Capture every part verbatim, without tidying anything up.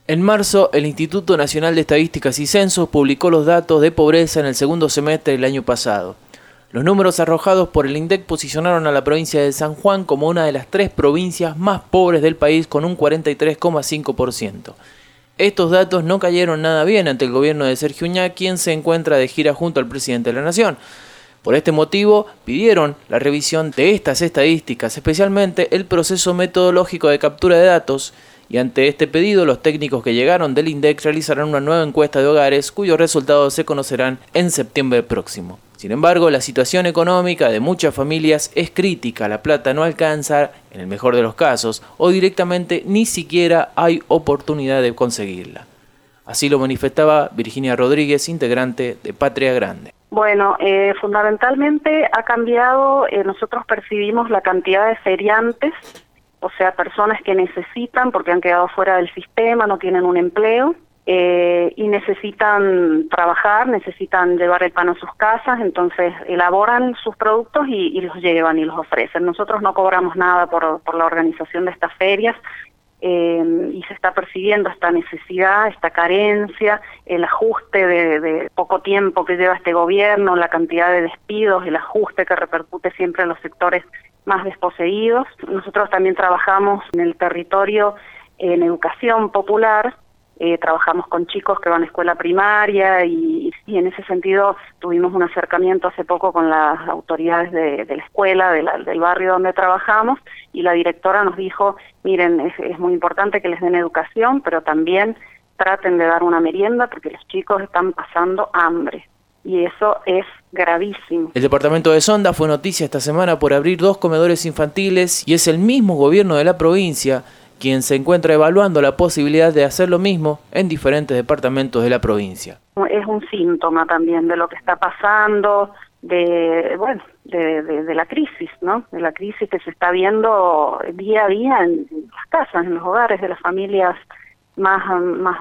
En marzo, el Instituto Nacional de Estadísticas y Censos publicó los datos de pobreza en el segundo semestre del año pasado. Los números arrojados por el INDEC posicionaron a la provincia de San Juan como una de las tres provincias más pobres del país con un cuarenta y tres coma cinco por ciento. Estos datos no cayeron nada bien ante el gobierno de Sergio Uñá, quien se encuentra de gira junto al presidente de la Nación. Por este motivo, pidieron la revisión de estas estadísticas, especialmente el proceso metodológico de captura de datos, y ante este pedido, los técnicos que llegaron del INDEC realizarán una nueva encuesta de hogares cuyos resultados se conocerán en septiembre próximo. Sin embargo, la situación económica de muchas familias es crítica, la plata no alcanza, en el mejor de los casos, o directamente ni siquiera hay oportunidad de conseguirla. Así lo manifestaba Virginia Rodríguez, integrante de Patria Grande. Bueno, eh, fundamentalmente ha cambiado, eh, nosotros percibimos la cantidad de feriantes, o sea, personas que necesitan, porque han quedado fuera del sistema, no tienen un empleo, eh, y necesitan trabajar, necesitan llevar el pan a sus casas, entonces elaboran sus productos y, y los llevan y los ofrecen. Nosotros no cobramos nada por, por la organización de estas ferias, eh, y se está percibiendo esta necesidad, esta carencia, el ajuste de, de poco tiempo que lleva este gobierno, la cantidad de despidos, el ajuste que repercute siempre en los sectores más desposeídos. Nosotros también trabajamos en el territorio en educación popular, eh, trabajamos con chicos que van a escuela primaria y, y en ese sentido tuvimos un acercamiento hace poco con las autoridades de, de la escuela, de la, del barrio donde trabajamos, y la directora nos dijo, miren, es, es muy importante que les den educación, pero también traten de dar una merienda porque los chicos están pasando hambre. Y eso es gravísimo. El departamento de Sonda fue noticia esta semana por abrir dos comedores infantiles y es el mismo gobierno de la provincia quien se encuentra evaluando la posibilidad de hacer lo mismo en diferentes departamentos de la provincia. Es un síntoma también de lo que está pasando, de bueno, de, de, de la crisis, ¿no? De la crisis que se está viendo día a día en, en las casas, en los hogares de las familias más más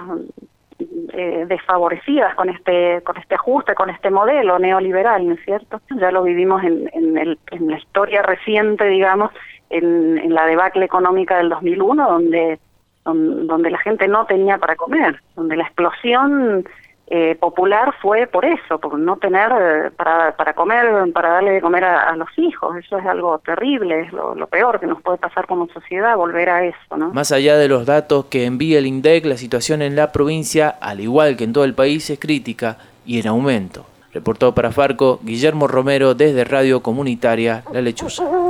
Eh, desfavorecidas con este con este ajuste, con este modelo neoliberal, ¿no es cierto? Ya lo vivimos en, en, el, en la historia reciente, digamos, en, en la debacle económica del dos mil uno, donde, donde donde la gente no tenía para comer, donde la explosión eh, popular fue por eso, por no tener eh, para para comer, para darle de comer a, a los hijos. Eso es algo terrible, es lo, lo peor que nos puede pasar como sociedad, volver a eso, ¿no? Más allá de los datos que envía el INDEC, la situación en la provincia, al igual que en todo el país, es crítica y en aumento. Reportó para Farco Guillermo Romero desde Radio Comunitaria La Lechuza.